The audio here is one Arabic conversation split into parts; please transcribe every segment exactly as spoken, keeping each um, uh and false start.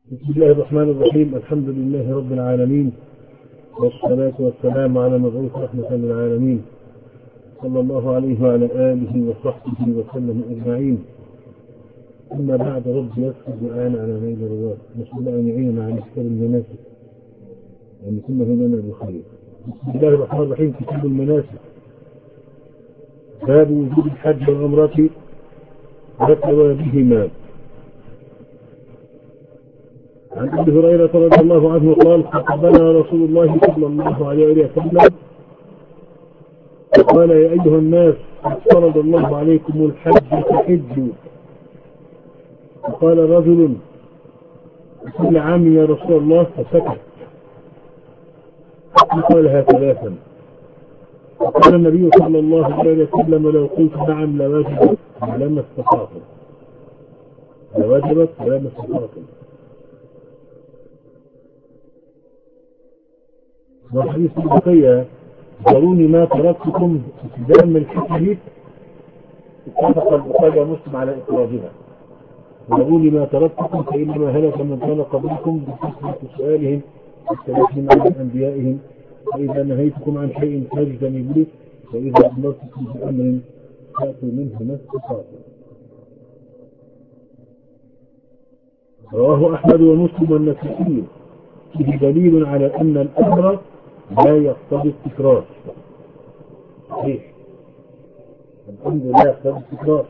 بسم الله الرحمن الرحيم. الحمد لله رب العالمين، والصلاة والسلام على مبعوث رحمة للعالمين صلى الله عليه وعلى آله وصحبه وسلم أجمعين. أما بعد، رب يسر دعانا على نيل الرضا، نسأل الله أن يعيننا على اختيار المناسك وأن يكون لنا بخير. بسم الله الرحمن الرحيم. كتاب المناسك، باب وجوب الحج والعمرة وثوابهما. عن ابي هريره رضي الله عنه قال: خطبنا رسول الله صلى الله عليه وسلم فقال: يا ايها الناس، قد فرض الله عليكم الحج فحجوا. فقال رجل: كل عام يا رسول الله، فسكت. قالها ثلاثا. فقال النبي صلى الله عليه وسلم: لو قلت نعم لوجبت لما استطعتم، لوجبت لما استطعتم. وحديث البقية: ذروني ما تركتكم ابتداء من الحديث. اتفق البخاري ومسلم على إخراجها. ذروني ما تركتكم فإنما هلك من كان قبلكم بكثرة سؤالهم واختلافهم عن أنبيائهم، فإذا نهيتكم عن شيء فاجتنبوه، وإذا أمرتكم بأمر فأتوا منه ما استطعتم. رواه أحمد ومسلم والنسائي. فيه دليل على أن الأمر لا يقتضي التكرار. صحيح، الأمر لا يقتضي التكرار.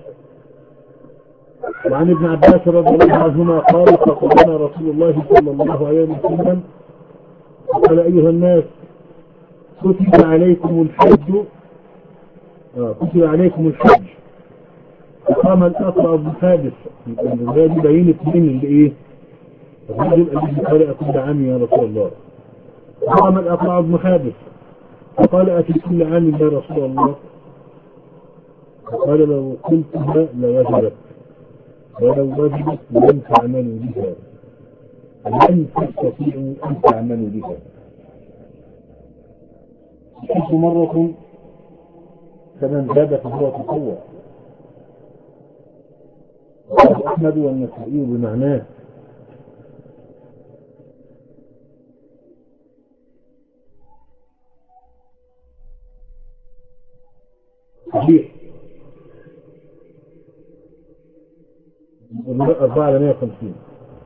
وعن ابن عباس رضي الله عنهما قال: خطبنا رسول الله صلى الله عليه وسلم قال: أيها الناس، كتب عليكم الحج آه كتب عليكم الحج. فقام الأقرع بن حابس، الرواية دي بينت من الإيه؟ الرجل الذي قال: كل عام يا رسول الله. فقام الأقرع بن حابس فقال: أتي كل عام يا رسول الله؟ فقال: لو قلتها لوجبت، ولو وجبت لم تعملوا بها، لن تستطيعوا أن تعملوا بها. الحج مرة، فمن زاد فهو تطوع. رواه أحمد والنسائي بمعناه. صحيح، أربعة على مائة وخمسين.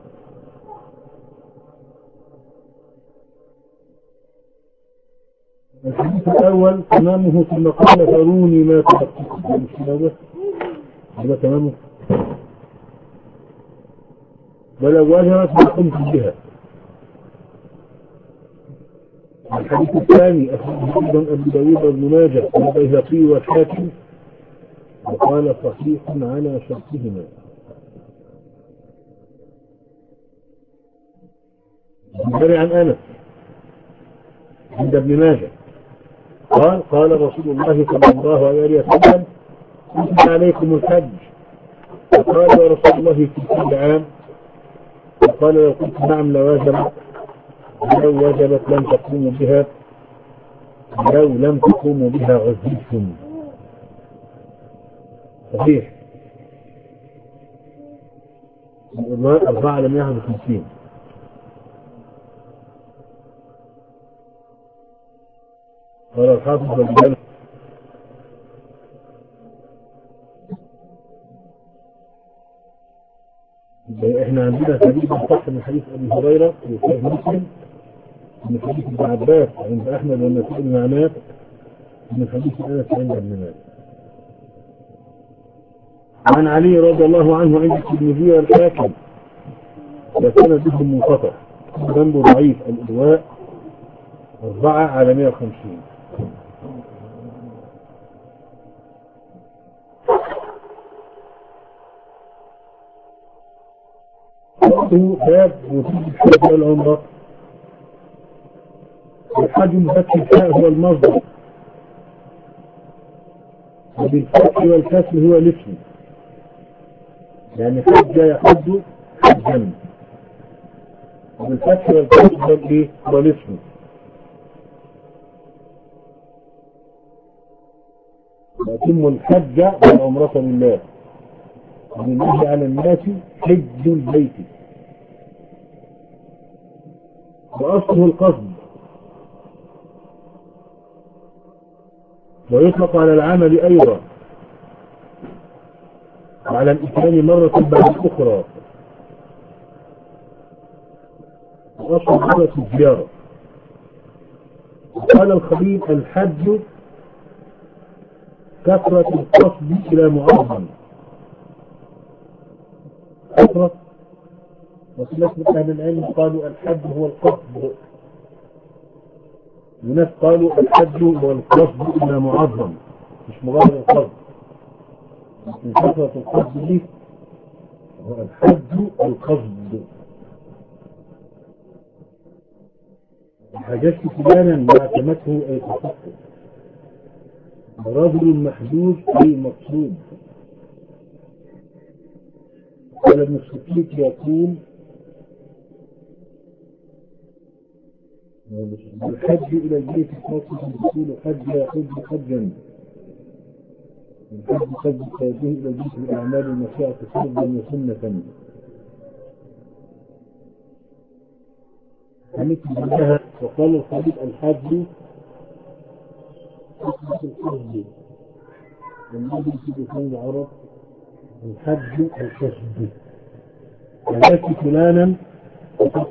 الحديث الأول تمامه ثم قال: ذروني ما تركتكم. مش هذا هذا تمامه. ولو وجبت ما قمتم بها. الحديث الثاني أخرجه أيضا أبو داود وابن ماجه والبيهقي والحاكم، وقال: صحيح على شرطهما. البخاري عن أنس عند ابن ماجه قال: قال رسول الله صلى الله عليه وسلم: كتب عليكم الحج. فقال: يا رسول الله في كل عام؟ فقال: لو قلت نعم لوجبت، لو وجبت لم تقوموا بها، لو لم تقوموا بها عذبتم. صحيح، أربعة على مائة وخمسين. قال الحافظ والبيان: احنا عندنا حديث صح من حديث ابي هريره في صحيح مسلم، من حديث ابن عباس عند احمد والنسائي معناه، من حديث انس عند ابن ماجه. عن علي رضي الله عنه عند الترمذي والحاكم وسندهم منقطع، ذنبه ضعيف. الإلواء أربعة على مائة وخمسين. باب وجوب الحج والعمرة. الحج بفتح الحاء هو المصدر، وبالفتح والكسر هو الاسم، يعني حج يحج حجا، وبالفتح والكسر هو الايه؟ هو الاسم. ويتم الحج والعمرة لله، ولله على الناس حج البيت. وأصله القصد، ويطلق على العمل أيضا وعلى الإتيان مرة بعد الأخرى. وأصل مرة الزيارة. قال الخبيب: الحج كثرة القصد إلى معظم. كثرة، وفي ناس من أهل العلم قالوا الحج هو القصد، وناس قالوا الحج هو القصد إلى معظم، مش مجرد القصد، لكن كثرة القصد دي هو الحج القصد. حاجات فلانا ما اعتمته أي تفكر. رجل محجوج أي مقصود. قال ابن الشقيق يقول: الحج إلى البيت الخاص بالدخول حج يحج حجا. الحج حج توجيه إلى البيت بالأعمال المشاعة فرضا وسنة. مثل منها. وقال الخبيب: الحج كثرة القصد. والنبي في لسان العرب الحج الكسب. فليس فلانا وتكسب.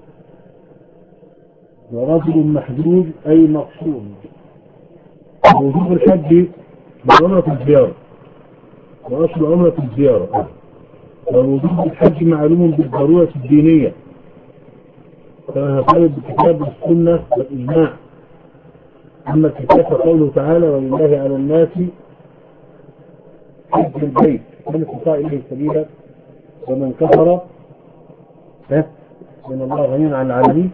ورجل محجوج أي مقصود. وجوب الحج بعمرة الزيارة، وأصل عمرة الزيارة. ووجوب الحج معلوم بالضرورة الدينية كما ثابت بالكتاب والسنة والإجماع. أما الكتاب فقوله تعالى: ولله على الناس حج البيت من استطاع إليه سبيلا ومن كفر فإن الله غني عن العالمين.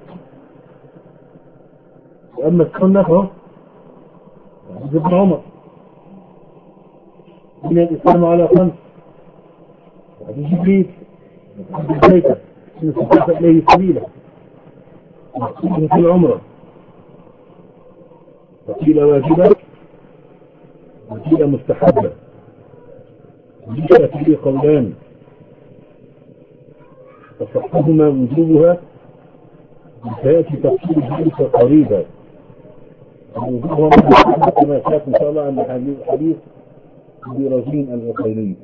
وأما السنة فهو حديث ابن عمر: بني الإسلام على خمس. وحديث جبريل: حج البيت من استطاع إليه سبيلا. مقصود في العمرة، وقيل واجبة وقيل مستحبة. ليس فيه قولان أصحهما وجوبها، سيأتي تفصيل ذلك قريبا. وجوبها كما سيأتي إن شاء الله عن حديث أبي رزين الغفيري.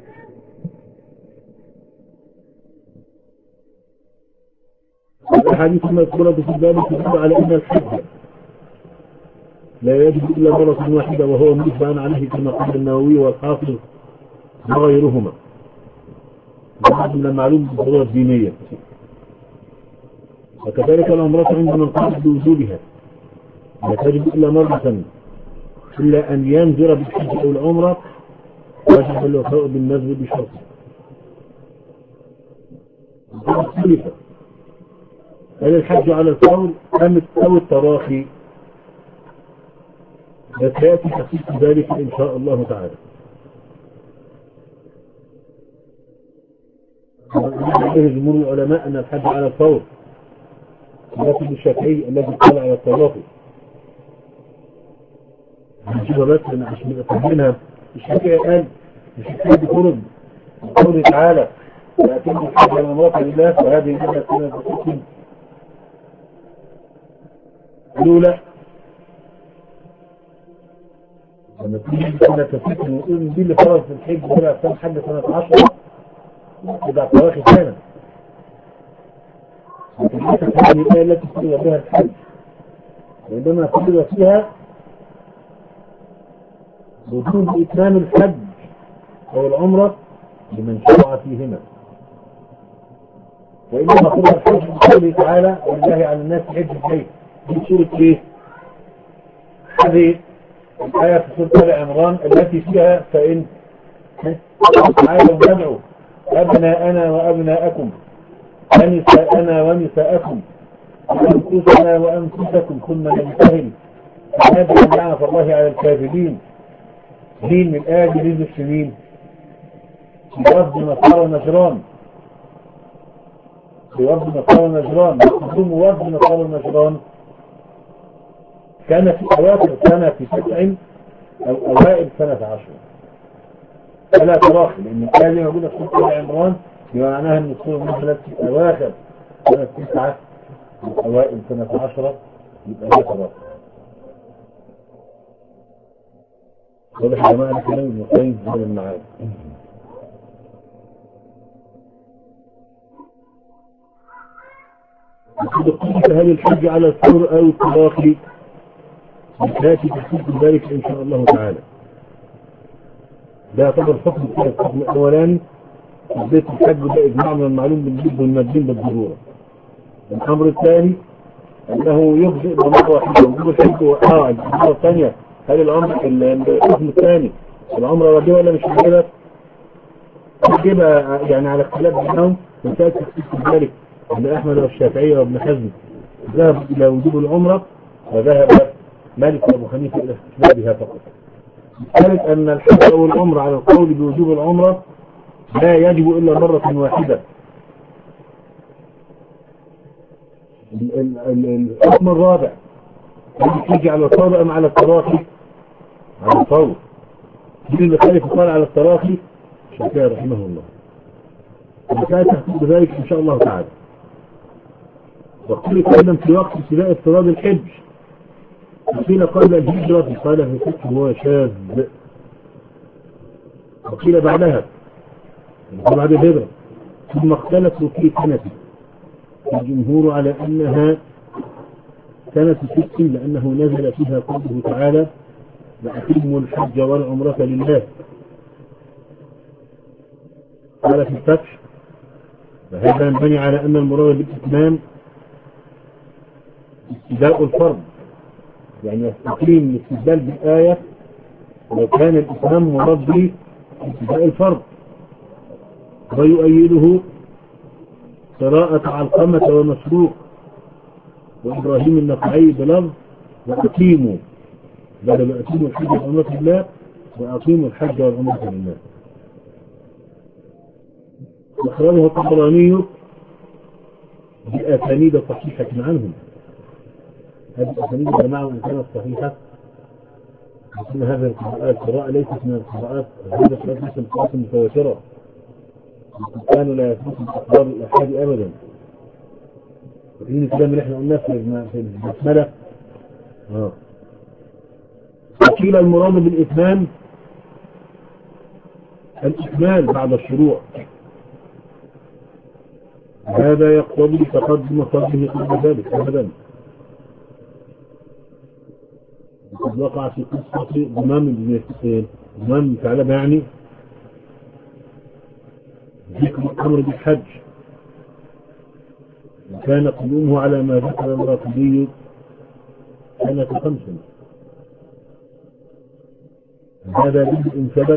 الأحاديث المذكورة في ذلك تدل على أن الحج لا يجب إلا مرة واحدة، وهو مجمع عليه كما قال النووي والحافظ وغيرهما. هذا من المعلوم بالضرورة الدينية. وكذلك الأمرات عند من قال بوجوبها لا تجب إلا مرة، إلا أن ينذر بالحج أو العمرة وجب الوفاء بالنذر بشرط. الثالثة: هل الحج على الفور أم أو التراخي؟ سيأتي تخصيص ذلك إن شاء الله تعالى. عليه جمهور العلماء أن الحج على الفور، لكن الشافعي الذي قال على التراخي. هنشوفها بس أنا عشان نبقى فاهمينها. الشافعي قال مش الحج فرض قوله تعالى: لكن الحج والعمرة لله، وهذه الجنة سنة بسكن. قالوا لا، لما تيجي سنة بسكن وتقول دي اللي فرض في الحج ولا سنة حج سنة عشرة يبقى التراخي سنة. لكن ليست هذه الآية التي فرض بها الحج، وعندما فرض فيها وجوب إتمام الحج أو العمرة لمن شرع فيهما. وإنما فرض الحج بقوله تعالى: ولله على الناس حج البيت. دي سورة إيه؟ هذه الآية في سورة آل عمران التي فيها: فإن تعالوا ندعو أبناءنا وأبناءكم ونساءنا ونساءكم وأنفسنا وأنفسكم ثم نبتهل فنجعل لعنة الله على الكاذبين. مين من الآية دي نزل في مين؟ في وفد نصارى نجران. في وفد نصارى نجران. مقدوم وفد نصارى نجران كان في أواخر سنة تسع أو أوائل سنة عشر. فلا تراخي، لأن الآية دي موجودة في سورة آل عمران بمعناها أن السورة نزلت في أواخر سنة تسعة أوائل سنة عشرة يبقى هي خلاص. واضح يا جماعة الكلام ابن القيم في هذا المعاد. يقول هل الحج على الفور أو التراخي؟ يأتي تحقيق ذلك إن شاء الله تعالى. ده يعتبر حكم الثاني. الحكم الأولاني بداية الحج ده إجماع من المعلوم بالجد والمادين بالضرورة. الأمر الثاني أنه يجزئ بمرة واحدة وجوب الحج وآه المرة الثانية. هل الأمر الحكم الثاني العمرة واجبة ولا مش واجبة؟ واجبة يعني على اختلاف بينهم. وكانت تحقيق ذلك عند أحمد والشافعية وابن حزم ذهب إلى وجوب العمرة وذهب مالك وأبو حنيفة إلى استحبابها فقط. الثالث أن الحج أو العمرة على القول بوجوب العمرة لا يجب إلا مرة واحدة. الحكم الرابع يجي على القول أم على التراخي؟ على القول. مين اللي خالف قال على التراخي؟ الشافعي رحمه الله. وكانت تحقيق ذلك إن شاء الله تعالى. واختلف أيضا في وقت ابتداء افتراض الحج. وقيل قبل الهجرة قال في الفقه هو شاذ. وقيل بعدها بعد الهجرة. ثم اختلفوا في سنة. الجمهور على أنها سنة ست لأنه نزل فيها قوله تعالى وأتموا الحج والعمرة لله. قال في الفتح فهذا ينبني على أن المراد بالإتمام استداء الفرض. يعني يستقيم الاستدلال بالآية لو كان الإتمام مراد به استداء الفرض. ويؤيده قراءة علقمة ومسروق وإبراهيم النخعي بلفظ وأقيموا بدل أقيموا الحج والعمرة لله وأقيموا الحج والعمرة لله. وأخرجه الطبراني بأسانيد صحيحة عنهم. هذه الأسانيد يا جماعة وإن كانت صحيحة لكن هذه القراءات القراءة ليست من القراءات هذه القراءات ليست من القراءات المتواترة. كانوا لا يثبتوا بأخبار الأحاد أبدا. وإن الكلام اللي احنا قلناه في البسملة اه وقيل المراد بالإتمام الإكمال بعد الشروع. هذا يقتضي تقدم فرضه قبل ذلك أبدا. وقد وقع في قصة ضمام بن حسين ضمام ثعلبة يعني ذكر الأمر بالحج وكان قدومه على ما ذكر الرافضي سنة خمس. هذا به إن ثبت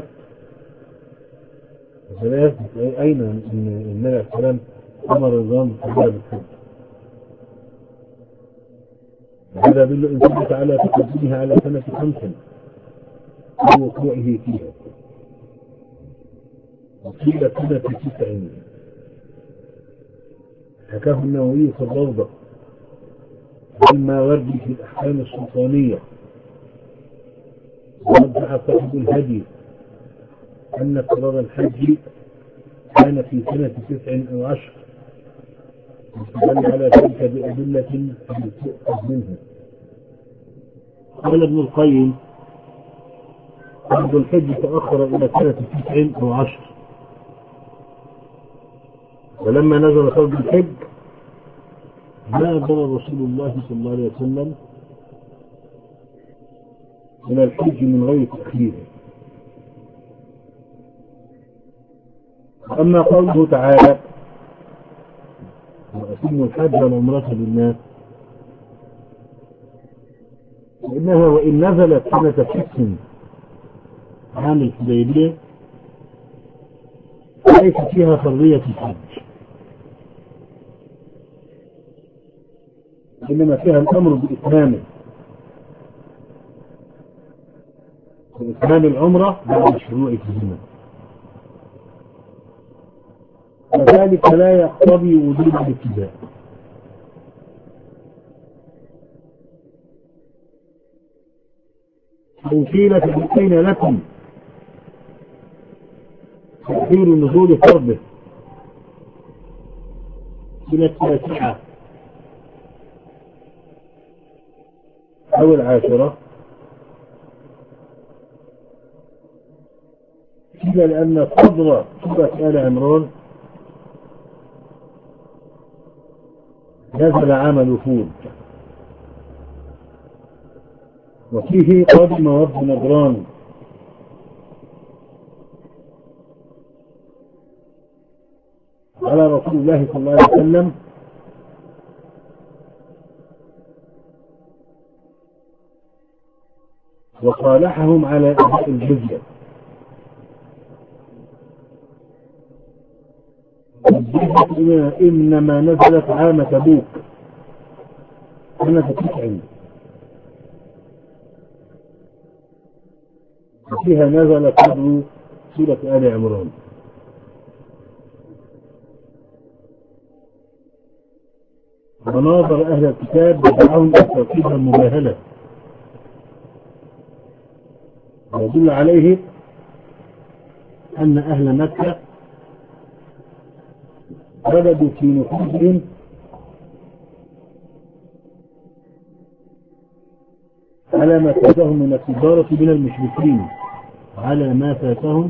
فلا يثبت أين أن النبي عليه السلام أمر النظام بالحج. هذا يدل إن ثبت على تقدمها على سنة خمس ووقوعه فيها. وقيل سنة تسع حكاه النووي في الروضة والماوردي في الأحكام السلطانية. ورجح صاحب الهدي أن فرض الحج كان في سنة تسع أو عشر واستدل على ذلك بأدلة تؤخذ منها. قال ابن القيم فرض الحج تأخر إلى سنة تسع أو عشر ولما نزل فرض الحج ما أمر رسول الله صلى الله عليه وسلم إلى الحج من غير تأخير. أما قوله تعالى وأتموا الحج والعمرة لله فإنها وإن نزلت سنة ست عام الحديبية ليس فيها فرضية الحج إنما فيها الأمر بإتمامه بإتمام العمرة بعد الشروع فيهما. وذلك لا يقتضي وجود الابتداء. إن قيل فبين لكم تأخير نزول فرضه إلى التاسعة أو العاشرة؟ كده لأن صدر سورة آل عمران نزل عام الوفود، وفيه قدم وفد نجران، على رسول الله صلى الله عليه وسلم وصالحهم على أداء الجزية. الجزية إنما نزلت عام تبوك سنة تسع، وفيها نزل صدر سورة آل عمران. وناظر أهل الكتاب بدعاهم بتوكيد المباهلة، ويدل عليه أن أهل مكة وجدوا في نفوسهم على ما فاتهم من التجارة من المشركين، على ما فاتهم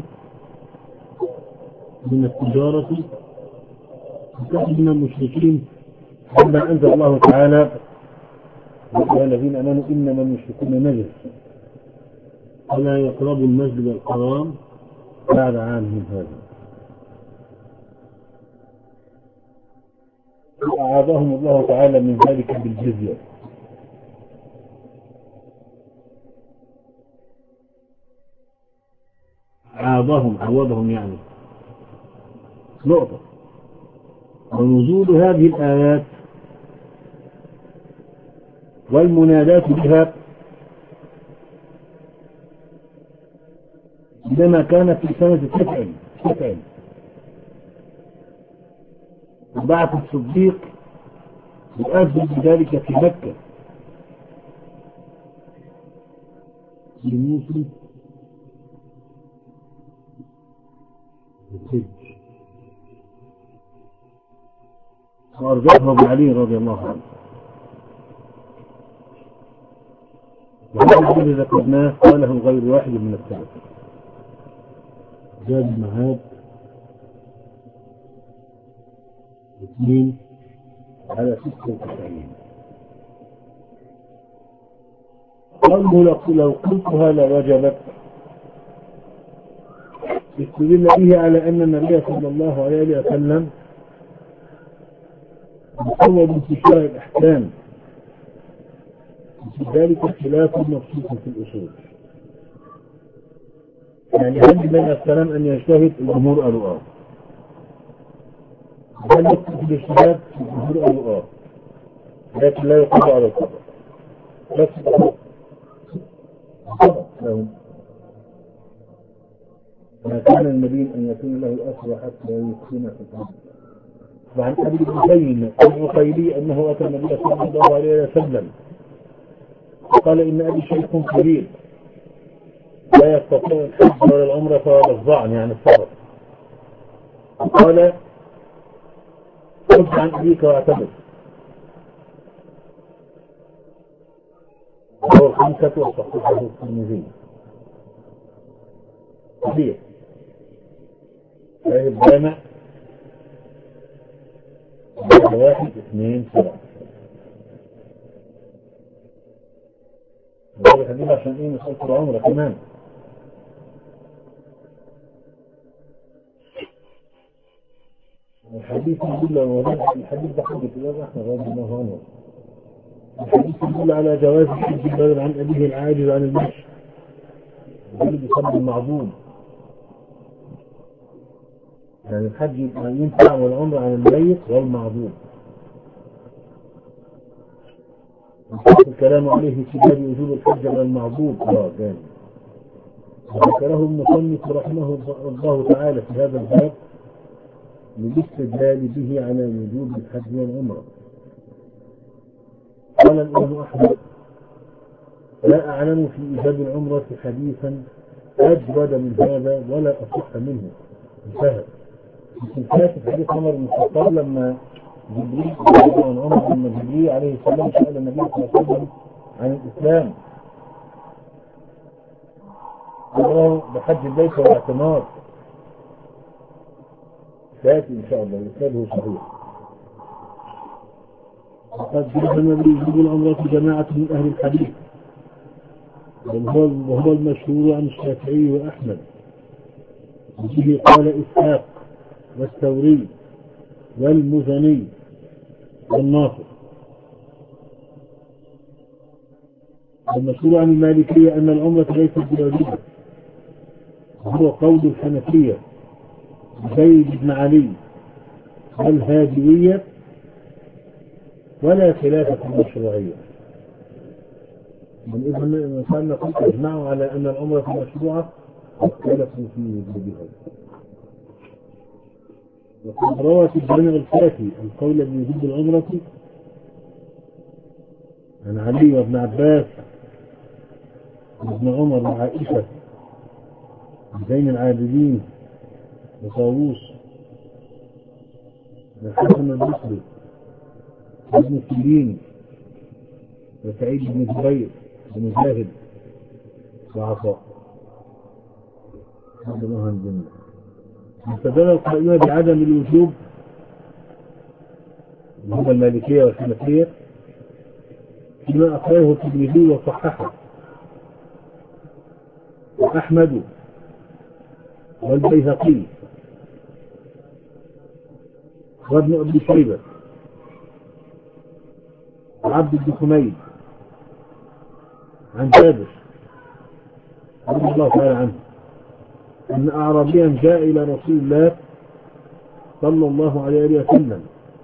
من التجارة من المشركين، لما أنزل الله تعالى يا أيها الذين آمنوا إنما المشركون نجس فلا يقربوا المسجد الحرام بعد عامهم هذا. أعاذهم الله تعالى من ذلك بالجزية. عاضهم عوضهم يعني نقطة. ونزول هذه الآيات والمنادات بها عندما كانت في سنة تسع تسع وبعث الصديق يؤذن بذلك في مكة لموسم الحج، وأرجعه بعلي رضي الله عنه. وهذا الذي ذكرناه قاله غير واحد من السلف. زاد المعاد اثنين على ستة وتسعين. قالوا لو قلتها لوجبت، استدل به على أن النبي صلى الله عليه وسلم مصور انتشار الأحكام، في ذلك خلاف مخصوص في الأصول. يعني هل من الكلام أن يجتهد؟ الجمهور قالوا آه. هل يكتب في الاجتهاد؟ الجمهور قالوا آه، لكن لا يقضى على الخطأ. بس الخطأ لهم ما كان النبي أن يكون له أسرى حتى يسكن في الأرض. وعن أبي الحسين العقيلي أنه أتى النبي صلى الله عليه وسلم قال إن أبي شيخ كبير لا يستطيع الحج ولا العمرة ولا الظعن يعني السفر. قال خذ عن أبيك واعتبر. وهو الخمسة وصححه الترمذي. صحيح صحيح الجامع واحد اثنين ثلاثة. هذا الحديث عشان ايه؟ مسألة العمرة كمان. الحديث يدل الحديث ده حديث الإمام أحمد رضي الله عنه. الحديث يدل على جواز حج البدن عن أبيه العاجز عن المشي، يدل بسبب المعظوم. يعني الحج ينفع والعمر عن الميت والمعظوم. الكلام عليه في باب وجوب الحج على المعظوم اه جامد. وذكره المصنف رحمه الله تعالى في هذا الباب للاستدلال به على وجوب الحج والعمرة. قال الإمام أحمد لا أعلم في إيجاب العمرة حديثا أجود من هذا ولا أصح منه. انتهى. في حديث عمر بن الخطاب لما جبريل عن عمر بن جبريل عليه السلام سأل النبي صلى الله عليه وسلم عن الإسلام. الله بحج البيت والاعتمار سيأتي إن شاء الله وإسناده صحيح. وقد جزم بوجوب العمرة جماعة من أهل الحديث، وهو المشهور عن الشافعي وأحمد، وبه قال إسحاق والثوري والمزني والناصر. والمشهور عن المالكية أن العمرة ليست بواجبة، وهو قول الحنفية زيد بن علي والهادوية، ولا خلاف في المشروعية. من إذن كان نقول اجمعوا على أن العمرة مشروعة واختلفوا في وجوبها. وقد روى في الجامع الكافي القول بوجوب العمرة عن علي وابن عباس وابن عمر وعائشة وزين العابدين وطاووس والحسن البصري وابن سيرين وسعيد بن جبير ومجاهد وعطاء. هذا الله الجنة. استدل القائمة بعدم الوجوب اللي هم المالكية والحنفية فيما أخرجه الترمذي وصححه وأحمد والبيهقي وابن أبي شيبة وعبد بن حميد عن جابر رضي الله تعالى عنه أن أعرابيا جاء إلى رسول الله صلى الله عليه وسلم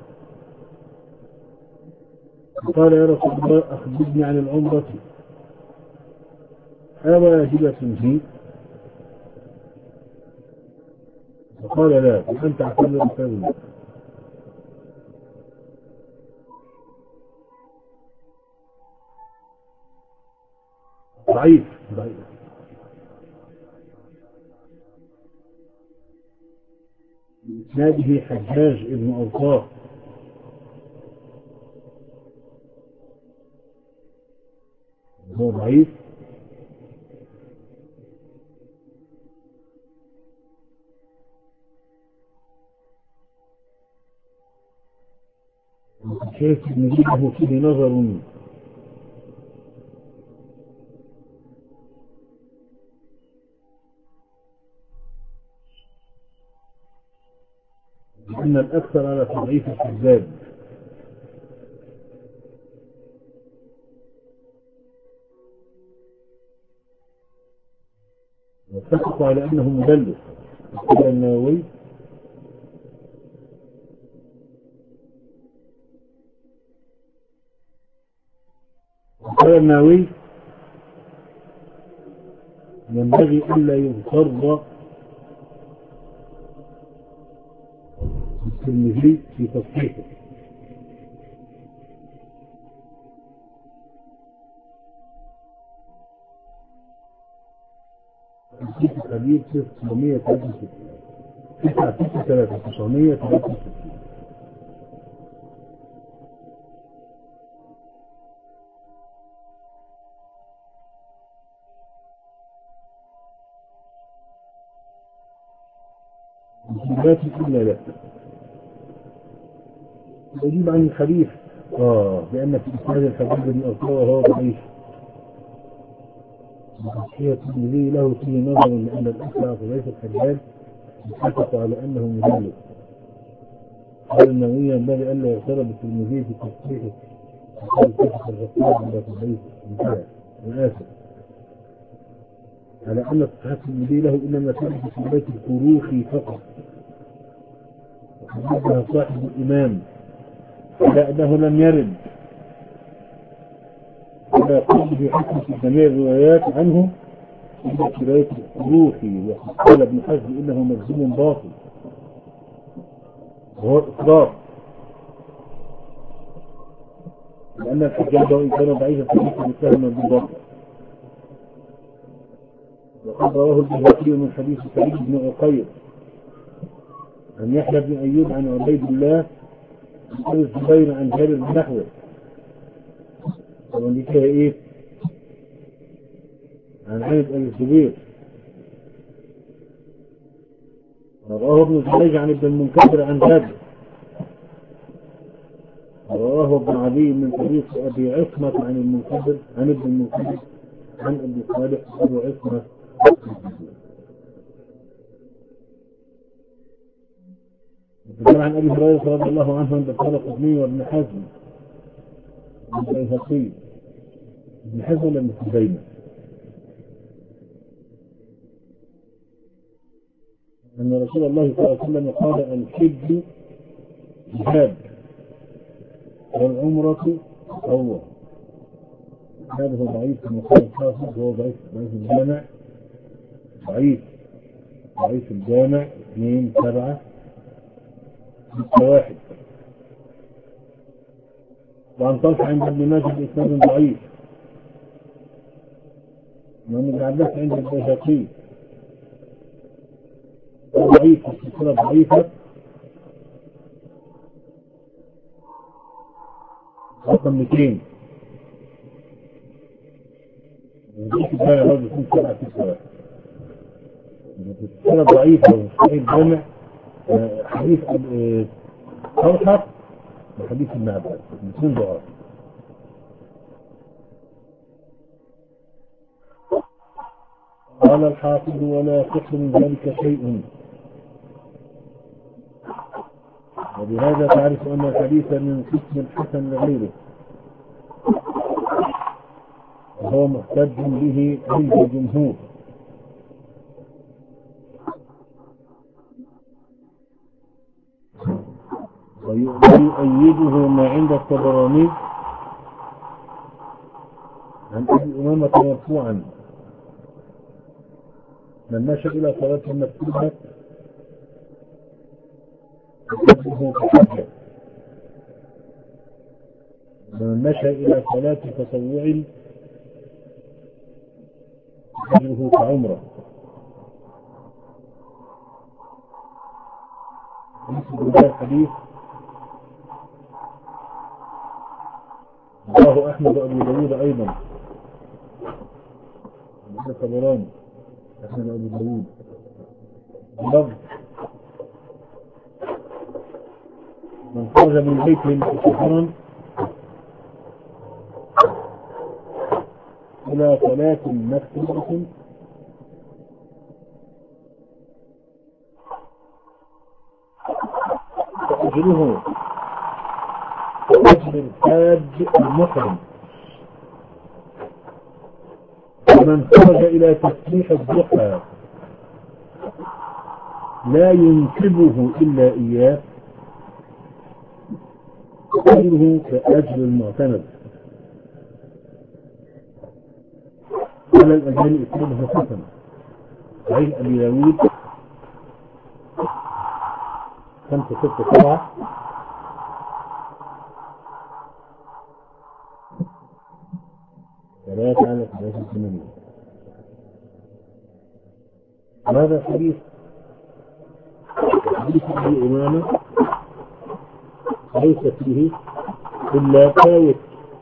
قال يا رسول الله أخبرني عن العمرة أواجبة هي؟ فقال لا، أنت اعتمر خير. ضعيف ضعيف. بإسناده حجاج ابن أرطاة هو ضعيف. شايف ابن جيبه فيه نظر، لأن الأكثر على تضعيف الحجاج. واتفقوا على أنه مدلس. قال النووي قال النووي ينبغي ألا يغتر بالترمذي في تصحيحه، تصحيح الحديث تسعمائة وثلاثة وستين تسعمائة وثلاثة وستين. لا إلا لا يجيب عن الحديث اه لأن في إسناد الحديث بن أرطاة وهو ضعيف. تصحيح الترمذي له فيه نظر، لأن الأكثر ضعيف الحجاج اتفقوا على أنه مدلس. قال النووي ينبغي ألا يغتر بالترمذي في تصحيحه، وقال اتفق الرسول على تضعيف انتهى. وآسف على أن تصحيح الترمذي له إنما ثبت في بيت الكروخي فقط، وحدثها صاحب الإمام على أنه لم يرد ولا يقول بحكم في جميع الروايات عنه إلا في بيت الكروخي. وقال ابن حزم إنه مجزوم باطل وهو الإقرار، لأن الحجاج وإن كان ضعيفا فليس متهما بالباطل. وقد رواه البيهقي من حديث سعيد بن عقيل عن يحيى بن أيوب عن عبيد الله عن أبي الزبير عن جابر بن نحوه طبعا دي فيها ايه؟ عن عند ابي الزبير رواه ابن جريج عن ابن المنكدر عن جابر رواه ابن عدي من طريق ابي عصمة عن المنكدر عن ابن المنكدر عن ابي صالح ابو عصمة. وكان عن ابي هريرة رضي الله عنه عند الدارقطني وابن حزم والبيهقي. ابن حزم ولا ابن خزيمة؟ أن رسول الله صلى الله عليه وسلم قال الحج جهاد والعمرة تطوع. هذا هو ضعيف المقام الحافظ وهو ضعيف ضعيف الجامع ضعيف ضعيف الجامع اثنين سبعة ستة واحد. وعن طلحة عند ابن ماجه بإسناد ضعيف. وعن ابن عباس عند البيهقي ضعيف السلسلة ضعيفة رقم مئتين. وذلك الجامع برضه يكون سبعة ستة واحد. السلسلة ضعيفة وصحيح الجامع حديث طلحة وحديث ابن عباس الاثنين ضعاف. قال الحافظ ولا يصح من ذلك شيء. وبهذا تعرف أن الحديث من قسم الحسن لغيره وهو محتج به عند الجمهور. ويؤيده ما عند الطبراني عن أبي أمامة مرفوعا من مشى إلى صلاة المكتوبة فحجه كحجه ومن مشى إلى صلاة تطوع فحجه كعمرة. هذا الحديث رواه أحمد وأبو داود أيضا. هذا الطبراني أحمد وأبو داود بلفظ من خرج من بيته متطهرا إلى صلاة مكتوبة فأجره كأجر الحاج المحرم. ومن خرج إلى تسبيح الضحى لا ينكبه إلا إياه أجره كأجر المعتمد. على الأجل إسناده حسن صحيح أبي داود خمسة ستة سبعة ثلاثة على ثلاثة ثمانية. هذا الحديث حديث أبي أمامة ليس فيه إلا فاوت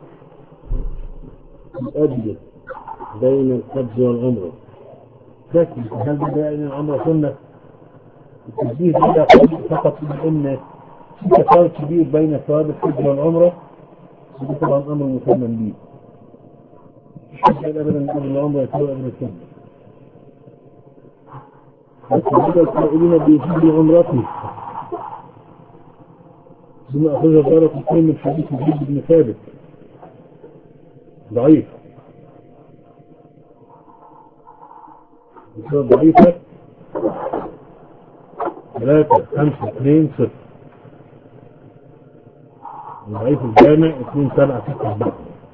الأجل بين الحج والعمرة. لكن هل بين العمرة سنة؟ التشبيه هذا فقط بأن في تفاوت كبير بين ثواب الحج والعمرة وده طبعا أمر مسمى به. الحج أبدا قبل العمرة يسوي أجر السنة. لكن هذا القائلين بوجود عمرته بما أخرج دارة القيم من حديث زيد بن ثابت ضعيف. الصورة ضعيفة ثلاثة خمسة اثنين صفر. ضعيف الجامع اثنين سبعة ستة أربعة.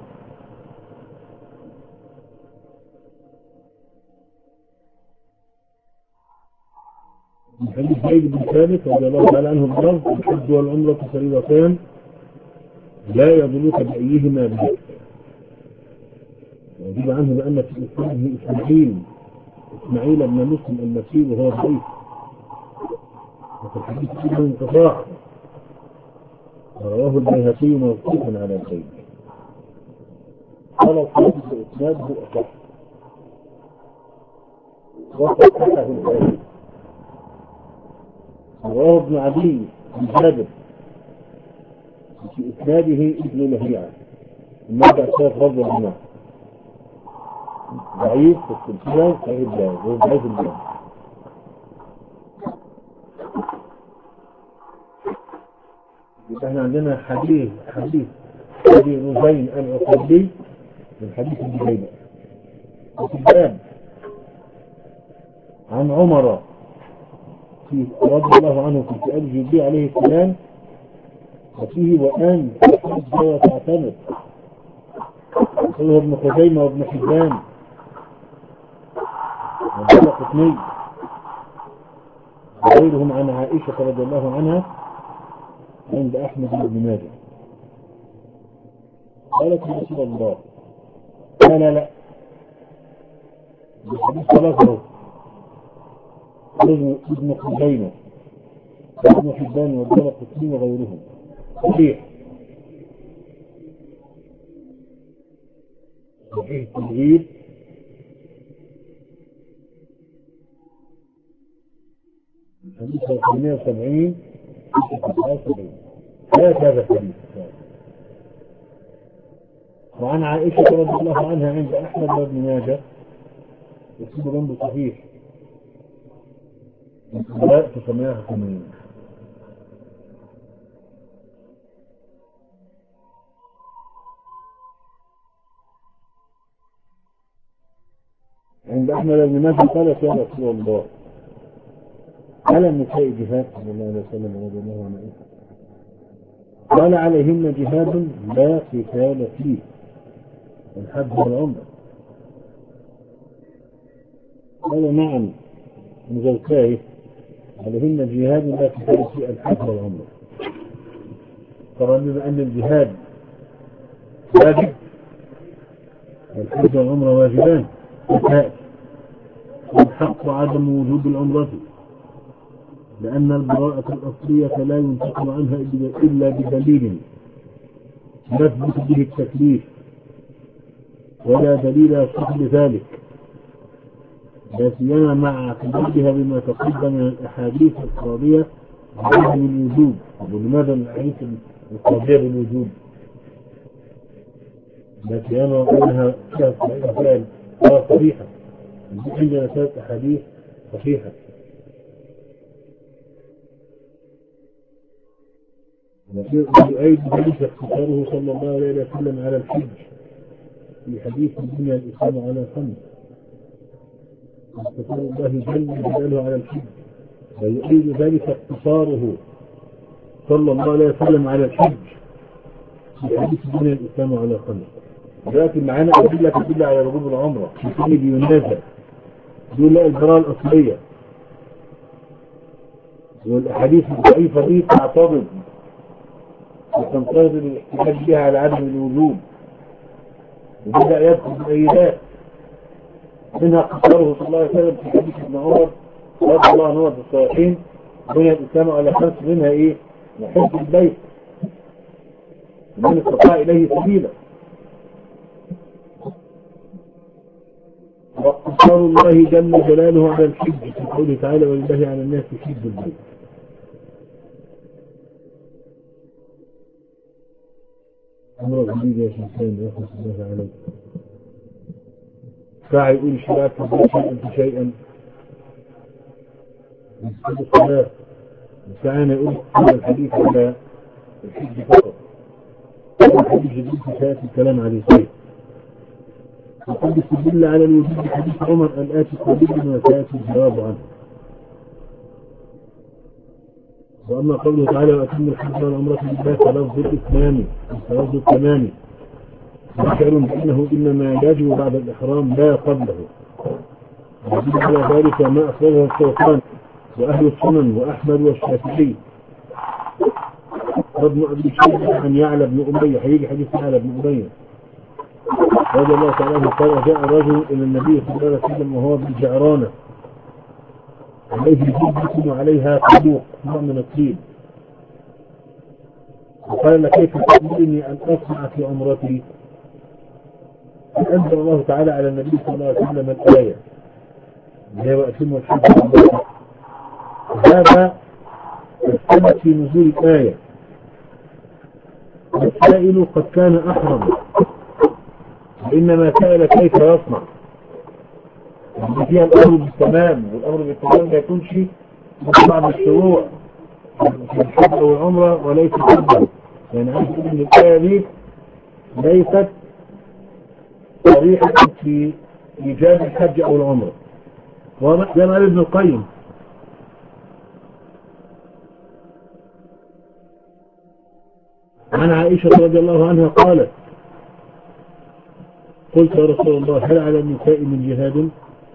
الحديث زيد بن ثابت رضي الله تعالى عنه بلفظ الحج والعمرة فريضتان لا يضلوك بأيهما بذلك. ويجيب عنه بأن في إسلامه إسماعيل إسماعيل بن مسلم المسيح وهو ضعيف. وفي الحديث فيه انقطاع ورواه البيهقي موقوفا على الخير. قال الحافظ إسناده أصح وصححه الآن. رواه ابن عدي بن جابر في إسناده ابن لهيعة المادة الشيخ رضي الله عنه ضعيف في السلسلة صحيح الجاهز هو ضعيف الجاهز. يبقى احنا عندنا حديث حديث أبي رزين العقيلي من حديث الجبينة وفي الباب عن عمر في رضي الله عنه في سؤال جبريل عليه السلام وفيه وآن تحج وتعتمر قاله ابن خزيمة وابن حبان وابن قطني وغيرهم عن عائشة رضي الله عنها عند أحمد بن ماجه. قالت يا رسول الله لا لا لا الحديث ثلاثة ابن خزيمة وابن حبان وابن قطني وغيرهم صحيح صحيح التدريب حديث ثلاثمائة وسبعين هكذا الحديث. وعن عائشة رضي الله عنها عند أحمد بن ماجه يكتب جنبه صحيح لا تسمعها كمان. عند أحمد بن ماجه قالت يا رسول الله على النساء جهاد صلى الله عليه وسلم رضي الله عنه قال عليهن جهاد لا قتال فيه الحج والعمرة. قال نعم مزوجاه عليهن جهاد لا قتال فيه الحج والعمرة. طبعا بما أن الجهاد واجب والحج والعمرة واجبان والحق عدم وجود العمرة لأن البراءة الأصلية لا ينتقل عنها إلا بدليل يثبت به التكليف ولا دليل يصح لذلك لا سيما مع اعتبارها بما تقدم من الأحاديث القاضية بعدم الوجوب. ولماذا الأحاديث القاضية بالوجوب؟ لا سيما أنها فيها صحيحة عندنا ثلاث أحاديث صحيحة. ويؤيد ذلك اختصاره صلى الله عليه وسلم على الحج في حديث الدنيا الإسلام على خمس اختصار الله جل جلاله على الحج. ويؤيد ذلك اختصاره صلى الله عليه وسلم على الحج في حديث الدنيا الإسلام على خمس. دلوقتي معانا أدلة تدل على وجوب العمرة في كل بينازع دول لا البراءة الأصلية والأحاديث الضعيفة دي تعترض وتنتظر الاحتجاج بها على عدم الوجوب وبدأ يدخل بأيدات منها قصاره صلى الله عليه وسلم في حديث ابن عمر رضي الله عنه في الصحيحين بني الإسلام على خمس منها إيه؟ حج البيت من استطاع إليه سبيلا. واقتصار الله جل جلاله على الحج في قوله تعالى ولله على الناس حج البيت. أمر عبيد يا شيخان رحمة الله عليك ساعة يقول شراء تبقى شيئا فشيئا يسكت الصلاة وساعة يقول الحديث على الحج فقط الحديث جديد في ساعة الكلام عليه صحيح. وقد استدل على الوجود بحديث عمر الآتي قريبا وسيأتي الجواب عنه. وأما قوله تعالى وأتم الحج والعمرة لله فلفظ الإتمام فلفظ التمام ذكر بأنه إنما يجب بعد الإحرام لا قبله. ويدل على ذلك ما أخرجه الشيطان وأهل السنن وأحمد والشافعي وابن أبي شيبة عن يعلى بن أمية هيجي حديث يعلى بن أمية رضي الله تعالى عنه قال جاء رجل إلى النبي صلى الله عليه وسلم وهو بالجعرانة عليه جلدة وعليها قلوق نوع من الطين وقال كيف تأمرني أن أصنع في عمرتي؟ أنزل الله تعالى على النبي صلى الله عليه وسلم الآية اللي هي وأتم الحج والعمرة. هذا السبب في نزول الآية. السائل قد كان أحرم، وإنما سأل كيف يصنع، يعني فيها الأمر بالتمام، والأمر بالتمام لا يكونش من بعض الشروع في الحج أو العمرة وليس حجا. يعني عايز أقول إن الآية دي ليست صريحة في إيجاب الحج أو العمرة. واضح زي ما قال ابن القيم. عن عائشة رضي الله عنها قالت: قلت يا رسول الله هل على النساء من جهاد؟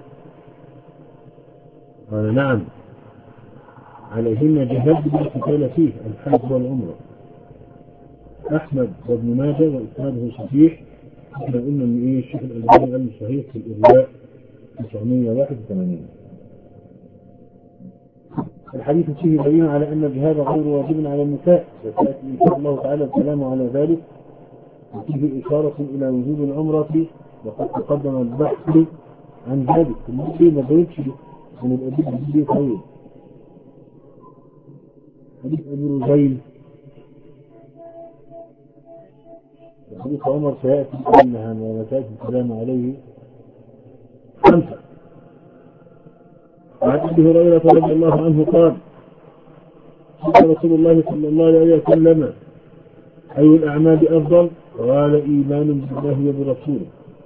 قال: نعم، عليهن جهاد لا قتال فيه، الحج والعمرة. أحمد وابن ماجه وإسناده صحيح. احنا قلنا ان ايه الشيخ الألباني قال صحيح في الإرواء تسعمائة وواحد وثمانين. الحديث فيه دليل على أن الجهاد غير واجب على النساء، وسيأتي إن شاء الله تعالى الكلام على ذلك. وفيه إشارة إلى وجوب العمرة، وقد تقدم البحث عن ذلك. المسلم ما بيتش من الأدلة دي طويل. حديث أبي رجيل وحديث عمر سيأتي عنها ومسائل الكلام عليه. خمسة. عن أبي هريرة رضي الله عنه قال: قال رسول الله صلى الله عليه وسلم: أي الأعمال أفضل؟ قال: إيمان بالله وبرسوله.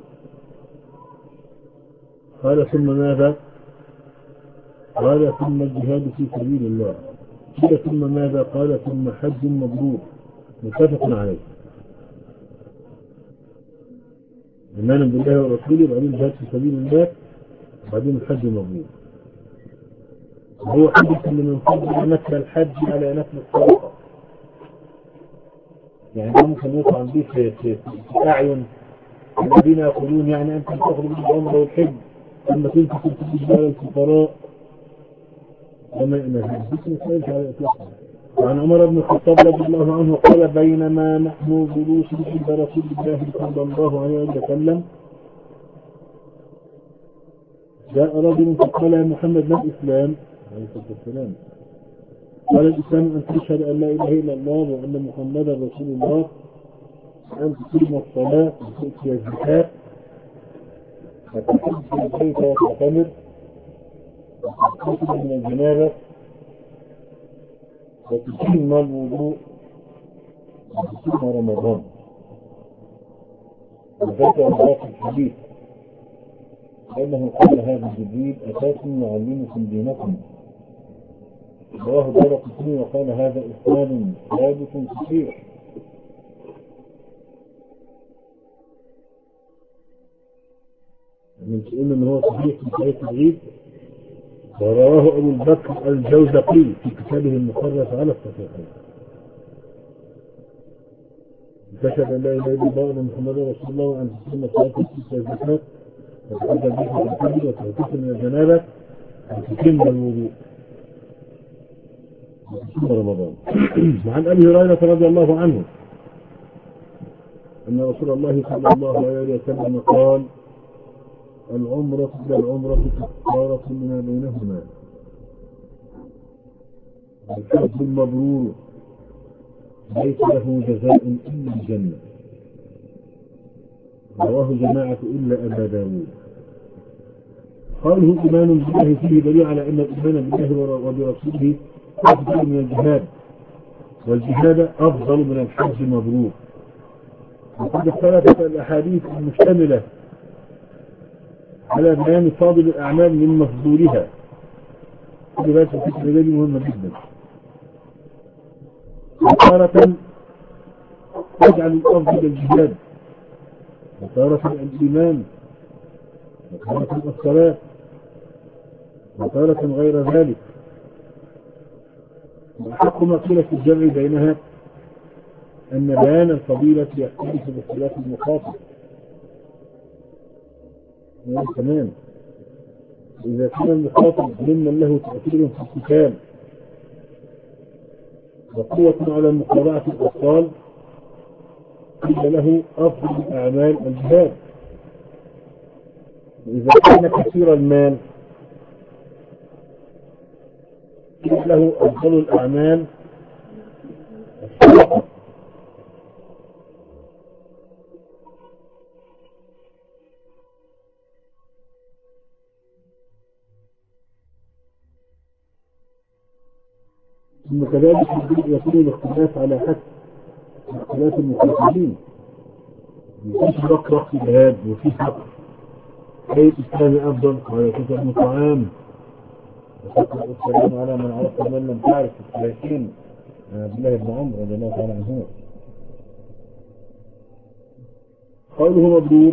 قال: ثم ماذا؟ قال: ثم الجهاد في سبيل الله. قال: ثم ماذا؟ قال: ثم حج مبرور. متفق عليه. إيمان بالله ورسوله، وبعدين الجهاد في سبيل الله، وبعدين الحج مبرور. هو حديث اللي من فضل نفل الحج على نفل الصدقة. يعني ممكن يطلع به في, في, في أعين الذين يقولون يعني أنت تخرج بالعمر والحج ثم تنفق الفلوس على الفقراء وما إلى ذلك. مسائل على الإطلاق. وعن عمر بن الخطاب رضي الله عنه قال: بينما نحن جلوس عند رسول الله صلى الله عليه وسلم جاء رجل فقال: يا محمد ما الإسلام؟ عليه الصلاة والسلام. قال: الإسلام أن تشهد أن لا إله إلا الله وأن محمدا رسول الله، وأن تقيم الصلاة وتؤتي الزكاة وتحج البيت وتعتمر وتغتسل من الجنابة وتتم الوضوء وتصوم رمضان. وذكر ذاك الحديث فإنه قال: هذا جبريل أتاكم يعلمكم دينكم. رواه الدارقطني وقال: هذا إسناد ثابت صحيح. من تقول ان هو صحيح في صحيح التدريب. ورواه ابو البكر الجوزقي في كتابه المخرج على الصحيحين. تشهد ان لا اله الا الله وان محمدا رسول الله وان تقيم الصلاه وتؤتي الزكاه وتحج البيت وتعتمر وتغتسل من الجنابه وتتم الوضوء وتصوم رمضان. وعن ابي هريره رضي الله عنه ان رسول الله صلى الله عليه وسلم قال: العمرة إلى العمرة كفارة لما بينهما، الحج المبرور ليس له جزاء إلا الجنة. رواه جماعة إلا أبا داود. قوله إيمان بالله فيه دليل على أن الإيمان بالله وبرسوله أفضل من الجهاد، والجهاد أفضل من الحج المبرور. وقد اختلفت الأحاديث المشتملة على بيان فاضل الأعمال من مفضولها. كل ذلك الفكرة دي مهمة جدا. وتارة تجعل الأفضل الجهاد، وتارة الإيمان، وتارة الصلاة، وتارة غير ذلك. وأحق ما قيل في الجمع بينها أن بيان الفضيلة يختلف باختلاف المخاطب. تمام. إذا كان المخاطب ممن له تأثير في القتال وقوة على مقاطعة الأبطال قيل له أفضل الأعمال الجهاد، إذا كان كثير المال له أفضل الأعمال الصدقة. ثم كذلك يكون الاختلاف على حسب اختلاف المخاطبين. في وقت وقت الجهاد وفي فقر، أي الإسلام أفضل على كتب الطعام وشكر السلام على من عرف ومن لم تعرف الثلاثين عبد الله بن عمرو رضي الله تعالى عنهما. قوله مبرور،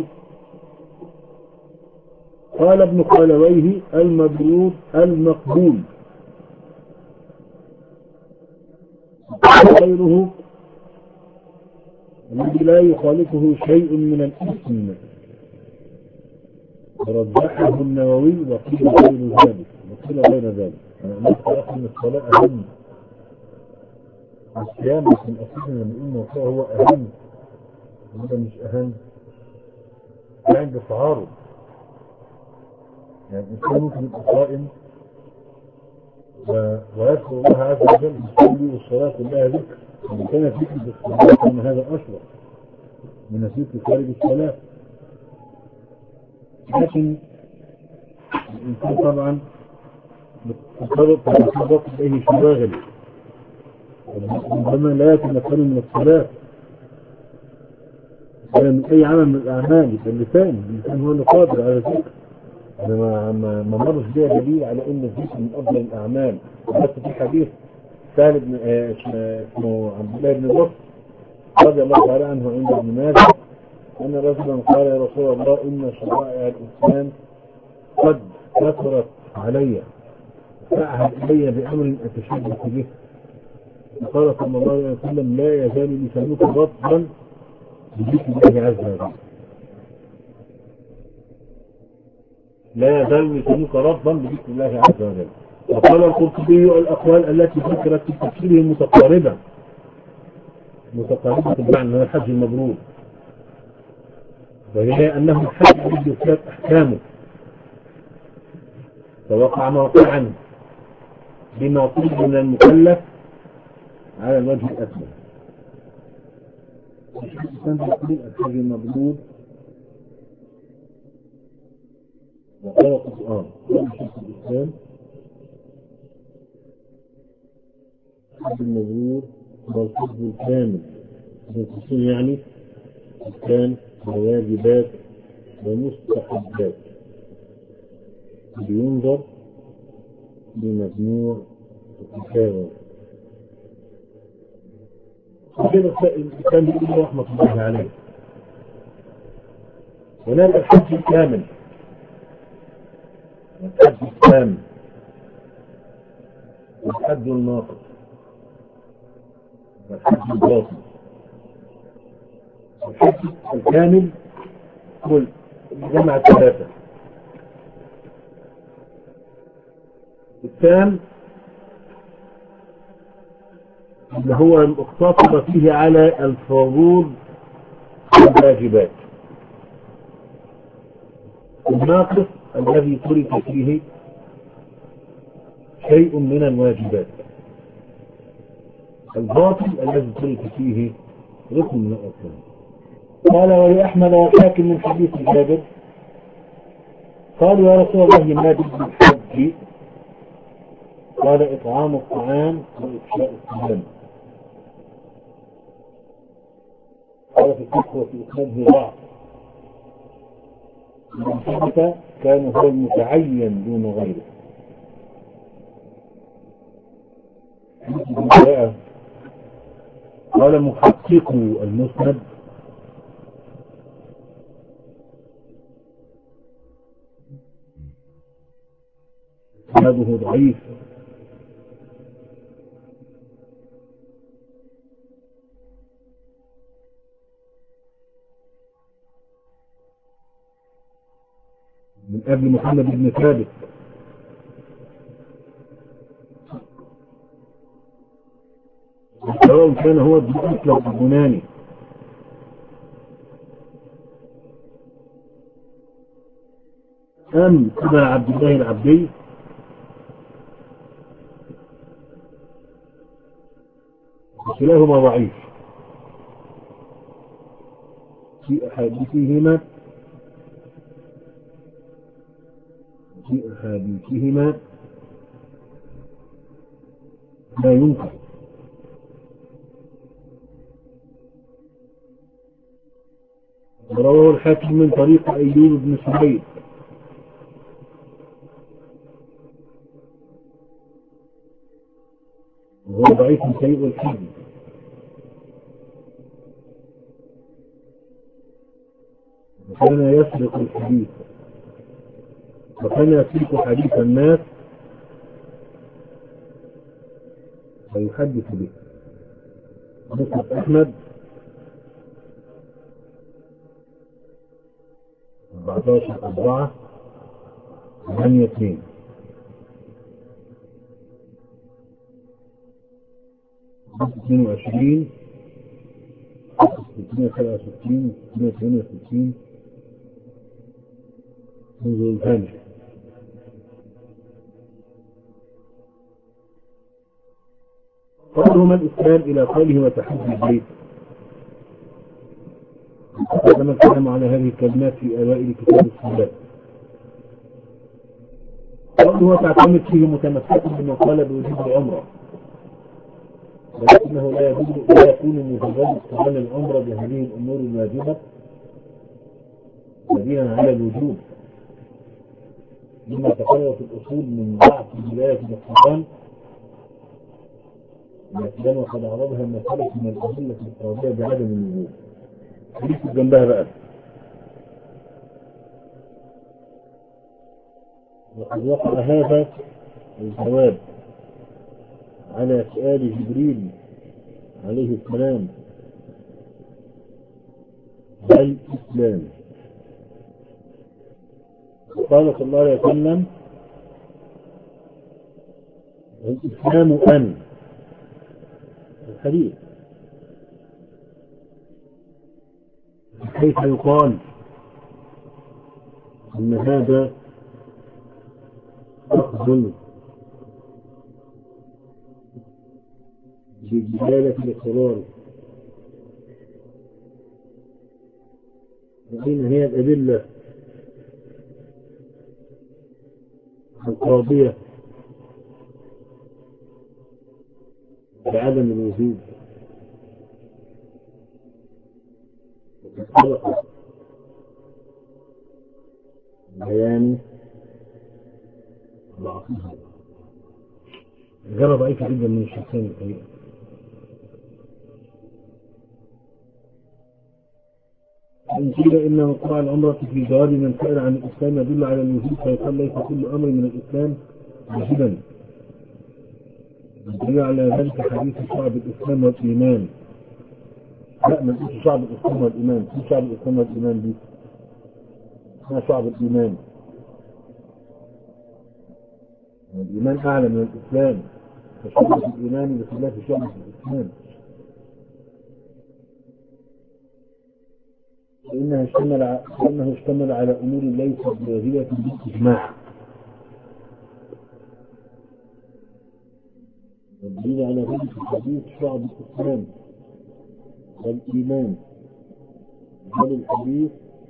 قال ابن خالويه المبرور المقبول، غيره الذي لا يخالفه شيء من الاسم، ورجحه النووي وقيل غير ذلك وقيل غير ذلك. نفس أصل من الصلاة أهم الصيام، بس من أصل لما نقول هو أهم هذا مش أهم، لا عنده تعارض. يعني الإنسان ممكن يبقى صائم ويذكر الله عز وجل بالصلاة والصلاة كلها ذكر، وإن كانت ذكر بالصلاة فإن هذا أشرف من الذكر خارج الصلاة. لكن الإنسان طبعا تتطرق إليه شواغل ربما لا يتمكن من الصلاة ولا من أي عمل من الأعمال. اللسان اللسان هو اللي قادر على الذكر. أنا ما ما ما مرش بيها دليل على إن الذكر من أفضل الأعمال. بس في حديث سهل بن اسمه عبد الله بن بكر رضي الله تعالى عنه عند ابن ماجه أن رجلا قال يا رسول الله إن شرائع الإسلام قد كثرت علي فأعهد إلي بأمر أتشبث به. فقال صلى الله عليه وسلم لا يزال لسانك رطبا بذكر الله عز وجل، لا يزال لسانك رطبا بذكر الله عز وجل. وقال القرطبي الأقوال التي ذكرت في تفسيره متقاربة متقاربة المعنى هو الحج المبرور، وهي أنه الحج الذي يثبت أحكامه فوقع موقعا بما طلب من المكلف على الوجه الأكبر. الإنسان يقول الحج المبرور وقال القرآن قال شيخ الإسلام الحج المبرور هو الحج الكامل يعني كان واجبات ومستحبات بينظر بمجموع الكتاب. وكذا كان يقول رحمة الله عليه هناك الحج الكامل والحج التام والحج الناقص والحج الباطل. الحج الكامل كل جمع الثلاثة، التام اللي هو اقتصر فيه على الفروض والواجبات، الناقص الذي ترك فيه شيء من الواجبات، الباطل الذي ترك فيه ركن من الأركان. قال ولأحمد والحاكم من حديث جابر قالوا يا رسول الله ما بدء الحج؟ قال إطعام الطعام وإفشاء السلام. قال في الفقه وفي إسناده ضعف، من ثبت كان هو المتعين دون غيره. قال محقق المسند إسناده ضعيف. من قبل محمد بن ثابت سواء كان هو ابن أسلم البناني أم أبا عبد الله العبدي؟ كلاهما ضعيف في أحاديثهما في أحاديثهما لا ينكر. ورواه الحاكم من طريق أيوب بن سعيد وهو ضعيف سيء الحفظ، وكان يسرق الحديث وكان يسرق حديث الناس فيحدث به. مسند أحمد أربعتاشر أربعة ثمانية اثنين. اثنين وعشرين ستمائة وسبعة وستين ستمائة وثمانية وستين منذ الهامش. قوله ما الإسلام إلى قوله وتحدي البيت. تقدم الكلام على هذه الكلمات في أوائل كتاب الصلاة. قوله وتعتمد فيه متمسك بما قال بوجوب العمرة، ولكنه لا يجوز لا يكون مجرد استعمال العمرة بهذه الأمور الواجبة مبنيا على الوجوب، مما تقرر في الأصول من ضعف ولاية الاقتران التي وقد عرضها المسألة من الأدلة الإفرادية بعدم الوجوب. خليك جنبها بقى. وقد وقع هذا الجواب على سؤال جبريل عليه السلام عن الإسلام، قال صلى الله عليه وسلم الإسلام أن الحديث. كيف يقال أن هذا أخذ بدلالة الإقرار؟ وأين هي الأدلة القاضية بعدم الوجود؟ سبق بيان ضعفها. إجابة ضعيفة جدا من الشيطان الحقيقة. إن قيل إن وقوع العمرة في جواب من سأل عن الإسلام يدل على الوجود، فيقال ليس كل أمر من الإسلام واجبا. يدل على ذلك حديث شعب الإسلام والإيمان. لا، ما نقولش شعب الإسلام والإيمان، في شعب الإسلام والإيمان دي اسمها شعب الإيمان. الإيمان أعلى من الإسلام، فشعب الإيمان بخلاف شعب الإسلام، فإنه اشتمل فإنه اشتمل على أمور ليست واجبة بالإجماع. والدليل على ذلك الحديث شعب الإسلام والإيمان، بل الحديث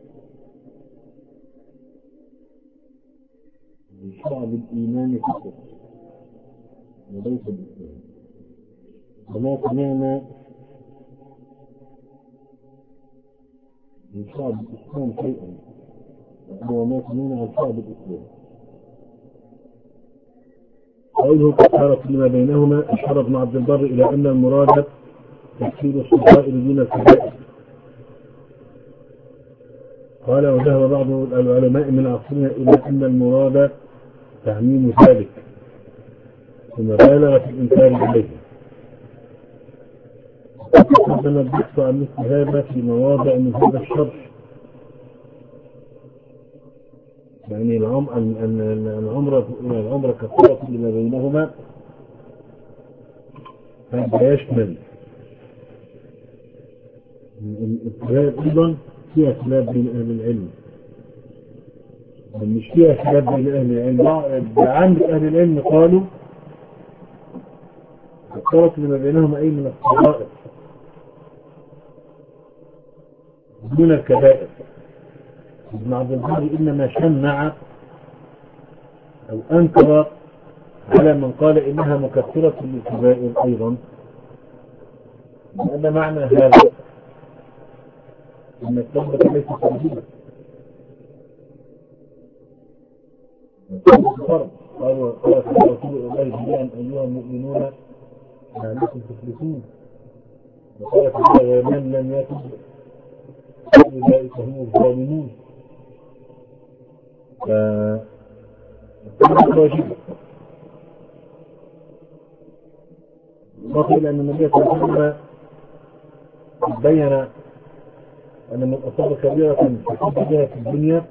شعب الإيمان فقط وليس بالإسلام. وما سمعنا من شعب الإسلام شيئا، وما سمعنا عن شعب الإسلام. قوله كفارة لما بينهما، أشار ابن عبد البر إلى أن المراد تكفير الصغائر دون الكبائر. قال وذهب بعض العلماء من عصرنا إلى أن المراد تعميم ذلك ثم بالغ في الإنكار عليه. تقدم البحث عن مثل هذا في مواضع من هذا الشرح، يعني العمرة العمرة كفارة لما بينهما، هذا يشمل الكلام أيضا فيها خلاف بين أهل العلم، مش فيها خلاف بين أهل العلم. عند أهل العلم قالوا الطرف لما بينهما أي من الصغائر دون الكبائر. ابن عبد البر إنما شنع أو أنكر على من قال إنها مكفرة للكبائر أيضا، لأن معنى هذا أن التوبة ليست واجبة. فرض. قالوا قال رسول الله جميعا أيها المؤمنون لعلكم تفلحون، وقال تعالى ومن لم يتب أولئك هم الظالمون. فالتوبة واجبة. وقيل أن النبي صلى الله عليه وسلم بين أن من أصاب كبيرة تحب بها في الدنيا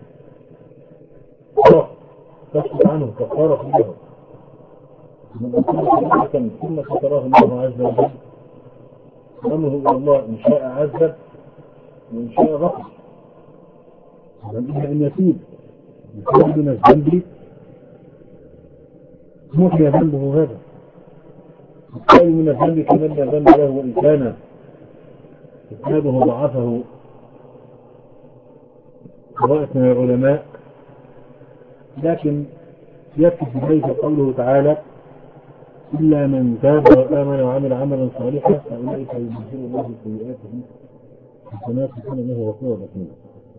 تسقط عنه كفارة له. من أصاب كبيرة ثم ستراه الله عز وجل أمره إلى الله إن شاء عذب وإن شاء غفر. فإنها أن يتوب يتوب من الذنب محي ذنبه هذا. الثاني من الذنب كمن لا ذنب له وإن كان إسناده ضعفه طوائف من العلماء، لكن يكفي بذلك قوله تعالى إلا من تاب وآمن وعمل عملا صالحا فأولئك يبدل الله سيئاتهم حسنات كان له غفورا رحيما.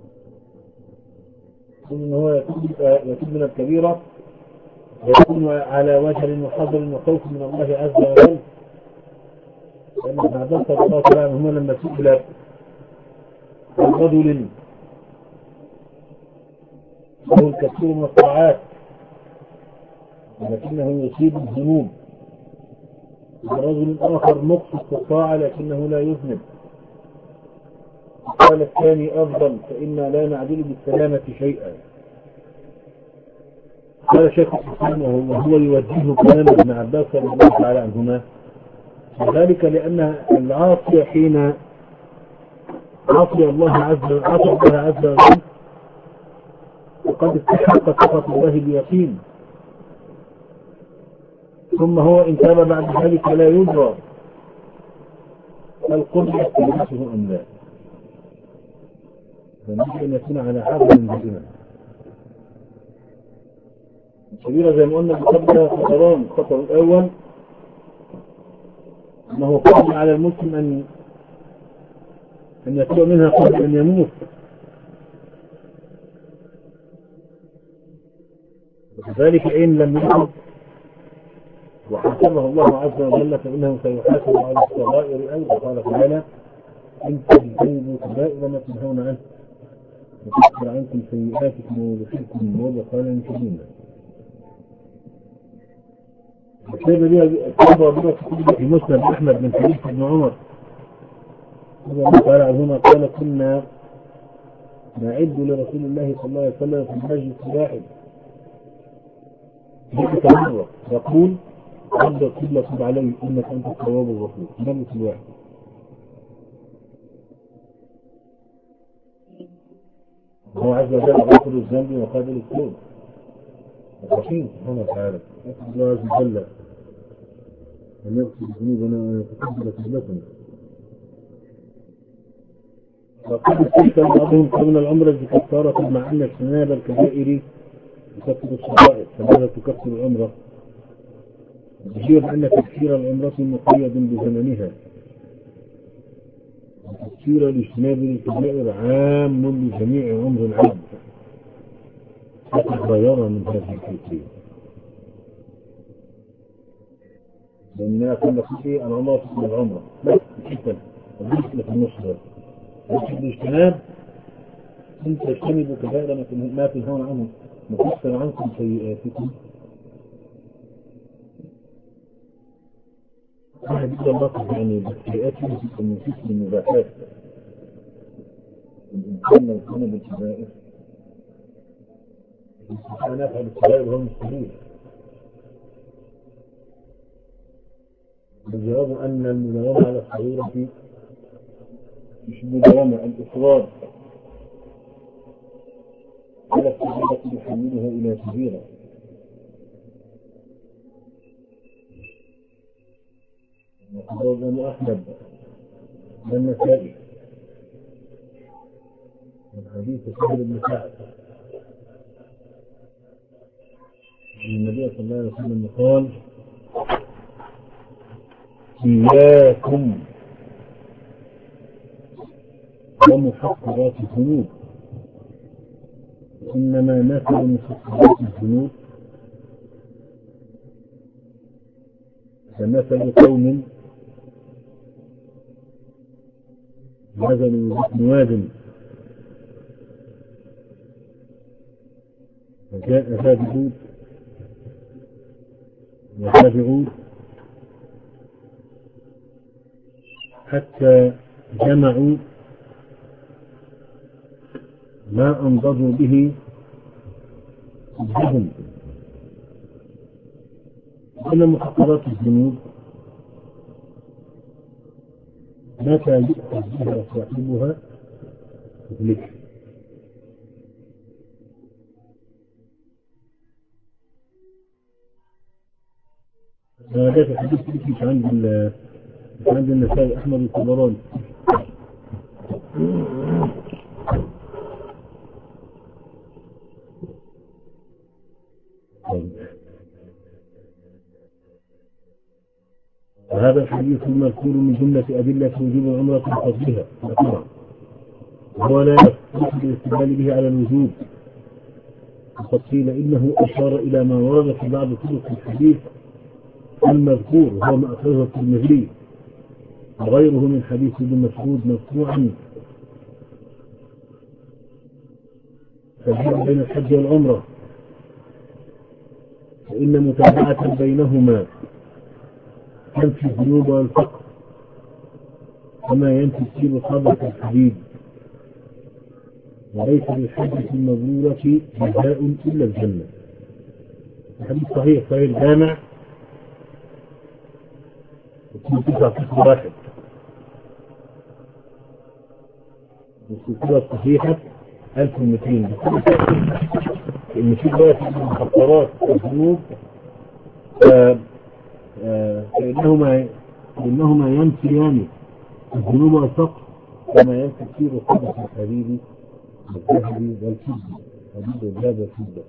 إن هو يتوب من الكبيرة ويكون على وجل وحذر وخوف من الله عز وجل. لأن ابن عباس رضي الله تعالى عنهما لما سئل عن رجل له الكثير من الطاعات ولكنه يصيب الذنوب، ورجل آخر مقصد في الطاعة لكنه لا يذنب، قال الثاني أفضل فإنا لا نعدل بالسلامة شيئا. قال شيخ الإسلام وهو يوجه كلام ابن عباس رضي الله تعالى عنهما وذلك لأن العاصي حين عصي الله عز وجل عصى الله عز وجل وقد استحق سخط الله بيقين، ثم هو إن تاب بعد ذلك لا يدرى القرب يستلبسه أم لا، فنجد أن يكون على حظ دائما. الكبيرة زي ما قلنا بقدرها خطران. الخطر الأول أنه فرض على المسلم أن أن يتوب منها قبل أن يموت، وكذلك إن لم يتوب وحاسبه الله عز وجل فإنه سيحاسب على الصغائر أيضا. قال تعالى إن تجتنبوا كبائر ما تنهون عنه وتكفر عنكم سيئاتكم ويدخلكم مدخلا كريما. الكتابة دي الكتابة بها في مسند أحمد بن حديث بن عمر قال عزوما قال كنا نعد لرسول الله صلى الله عليه وسلم في المجلس الواحد ذلك مرة يقول عبد القبلة تب عليه إنك أنت التواب الغفور. مجلس الواحد هو عز وجل غفر الذنب وقابل التوب الرحيم سبحانه وتعالى. أسأل الله عز وجل أن يغفر ذنوبنا وأن يتقبل توبتنا. وقد استحسن بعضهم كون العمرة بكفارة مع أن اجتناب الكبائر تكفر الصغائر، فماذا تكفر العمرة؟ يجب أن تكفير العمرة مقيد بزمنها، وتكفير الاجتناب للكبائر عام لجميع عمر العبد فتغير من هذه الكيفية. لأنها كل شيء العمرة من العمرة بس جدا والجسم في النص هذا، لكن الاجتناب أنت تجتنبوا كبائر ما تنهون عنه نكفر عنكم سيئاتكم. واحد يقول الله يعني بالسيئات يمكن من كسب المباحات. الإنسان لو كان بالكبائر يستطيع أن يفعل الكبائر وهو مستحيل. الجواب أن المداومة على الصغيرة مش المداومة، الإصرار على الصغيرة يحملها إلى كبيرة. وقال الإمام أحمد والنسائي من حديث سهل بن سعد أن النبي صلى الله عليه وسلم قال: إياكم ومحقرات الذنوب، إنما مثل محقرات الذنوب كمثل قوم نزلوا بطن واد فجاء سابقون وتابعون حتى جمعوا ما أنضجوا به صدهم. إن محقرات الذنوب متى يؤخذ بها صاحبها يهلك. هذا في حديث مش عند مش عند النسائي أحمد الطبراني. وهذا الحديث المذكور من جملة أدلة وجوب العمرة وفضلها طبعا، وهو لا يصح الاستدلال به على الوجوب، وقد قيل إنه أشار إلى ما ورد في بعض طرق الحديث المذكور، وهو ما أخرجه الترمذي وغيره من حديث ابن مسعود مرفوعا: فالجمع بين الحج والعمرة فإن متابعة بينهما تنفي الذنوب والفقر كما ينفي السير خبث الحديد، وليس للحجة المبرورة جزاء إلا الجنة. الحديث صحيح صحيح الجامع تسعة واحد، والسلسلة الصحيحة ألف ومئتين. إن في بقى المحقرات الذنوب فإنهما فإنهما ينفيان الذنوب والفقر كما ينفي كثير خبث الحديد والذهب والفضة. حديد الذهب والفضة.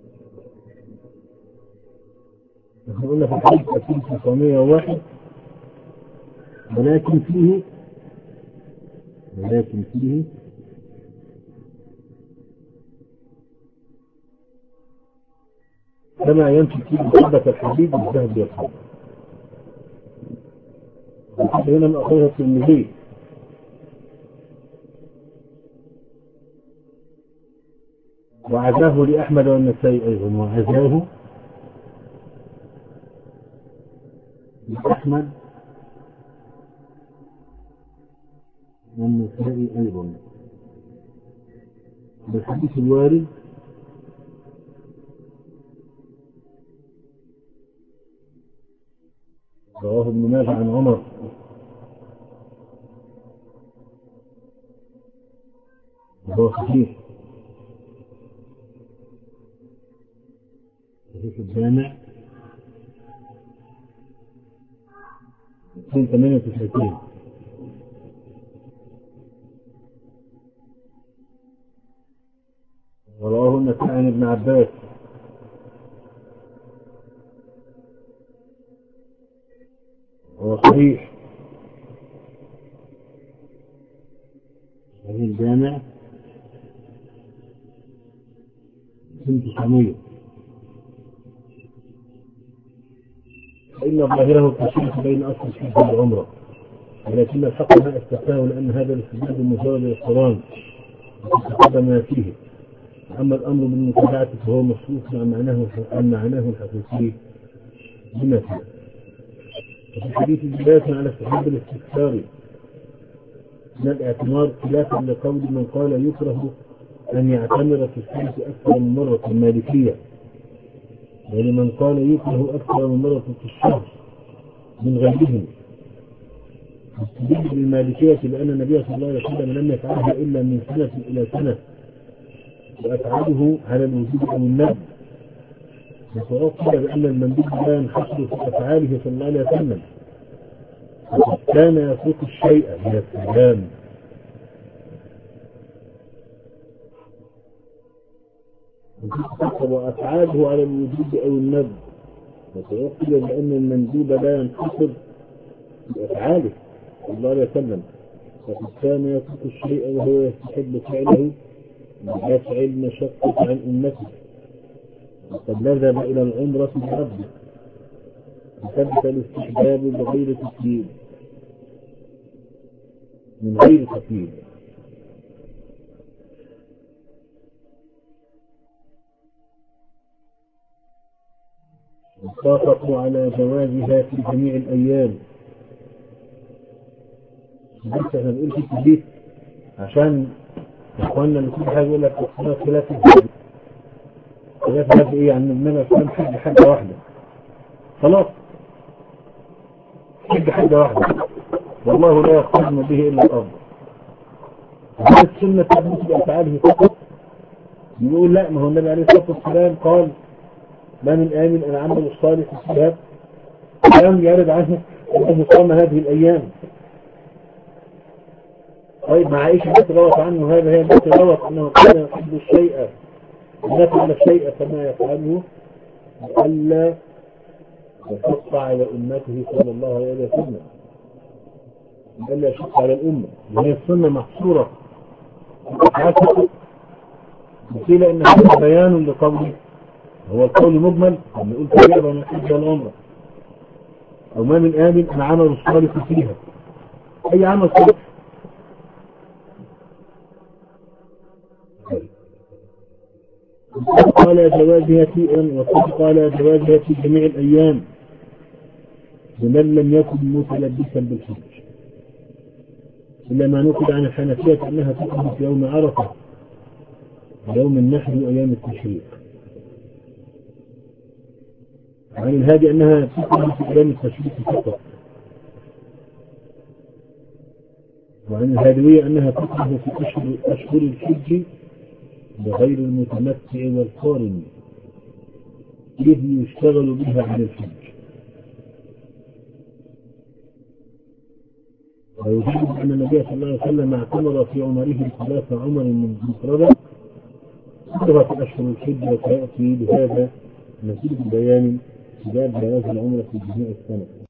نحن قلنا في الحديث ألفين وتسعمائة وواحد، ولكن فيه ولكن فيه كما ينفي فيه خبث الحديد والذهب والفضة. هنا من أخرجها الترمذي وعزاه لأحمد والنسائي أيضا، وعزاه لأحمد والنسائي أيضا بالحديث الوارد رواه ابن ماجه عن عمر وهو صحيح صحيح الجامع اثنين ثمانية وتسعين. ورواه النسائي عن ابن عباس وهو صحيح صحيح الجامع اثنين تسعمائة. فإن ظاهره التشريك بين أصل الحج والعمرة، ولكن الحق ما استثناه لأن هذا الاستدلال مجرد الاقتران وتتقدم ما فيه. أما الأمر بالمتابعة فهو مصروف عن معناه عن معناه الحقيقي بما فيه. وفي الحديث دلالة على استحباب الاستكثار من الاعتمار، خلافا لقول من قال يكره أن يعتمر في السنة أكثر من مرة في المالكية، ولمن قال يكره أكثر من مرة في الشهر من غيرهم. استدل بالمالكية لأن النبي صلى الله عليه وسلم لم يفعلها إلا من سنة إلى سنة، وأفعاله على الوجود أو الندب، وتوقع بأن المندوب لا ينحصر في أفعاله صلى الله عليه وسلم، وقد كان يفوت الشيء من السلام. وأفعاله على الوجود أو الندب، وتوقع بأن المندوب لا ينحصر في أفعاله صلى الله عليه وسلم، وقد كان يترك الشيء وهو يستحب فعله بدافع المشقة عن أمته، وقد لذب إلى العمرة بعبده وثبت الاستحباب بغير تكليف من غير تكليف. واتفقوا على جوازها في جميع الأيام. بس احنا بنقول في التثبيت عشان اخواننا اللي كل حاجه يقول لك اصلا خلاف الجهاد. خلاف الجهاد ايه؟ يعني النبي صلى الله عليه وسلم حج حاجه واحده خلاص، حج حاجه واحده والله لا يقترن به الا الارض. هذه السنه تثبت بافعاله فقط. يقول لا، ما هو النبي عليه الصلاه والسلام قال ما من امن ان عمل الصالح فيها لم يرد عنه انه صام هذه الايام. طيب مع عائشة التي روت عنه هذا، هي التي روت أنه كان يحب الشيء إذا فعل الشيء كما يفعله لئلا يشق على أمته صلى الله عليه وسلم، لئلا يشق على الأمة، وهي السنة محصورة وقيل إن هذا بيان لقوله، هو القول مجمل لما يقول تبعنا من الحج والعمرة أو ما من آمن أن عمل الصالح فيها، أي عمل صالح. قال جوازها في وقد قال جوازها في جميع الأيام لمن لم يكن متلبسا بالحج، إلا ما نقل عن الحنفية أنها تكون في يوم عرفة ويوم النحر وأيام التشريق، عن الهادي أنها تكون في أيام التشريق فقط، وعن الهادوية أنها تكون في أشهر, أشهر الحج بغير المتمتع والقارن إذ يشتغل بها عن الحج. ويجب أن النبي صلى الله عليه وسلم اعتمر في عمره ثلاث عمر من مفردة كلها في أشهر الحج، وسيأتي بهذا مزيد بيان سباب جواز العمرة في جميع السنة.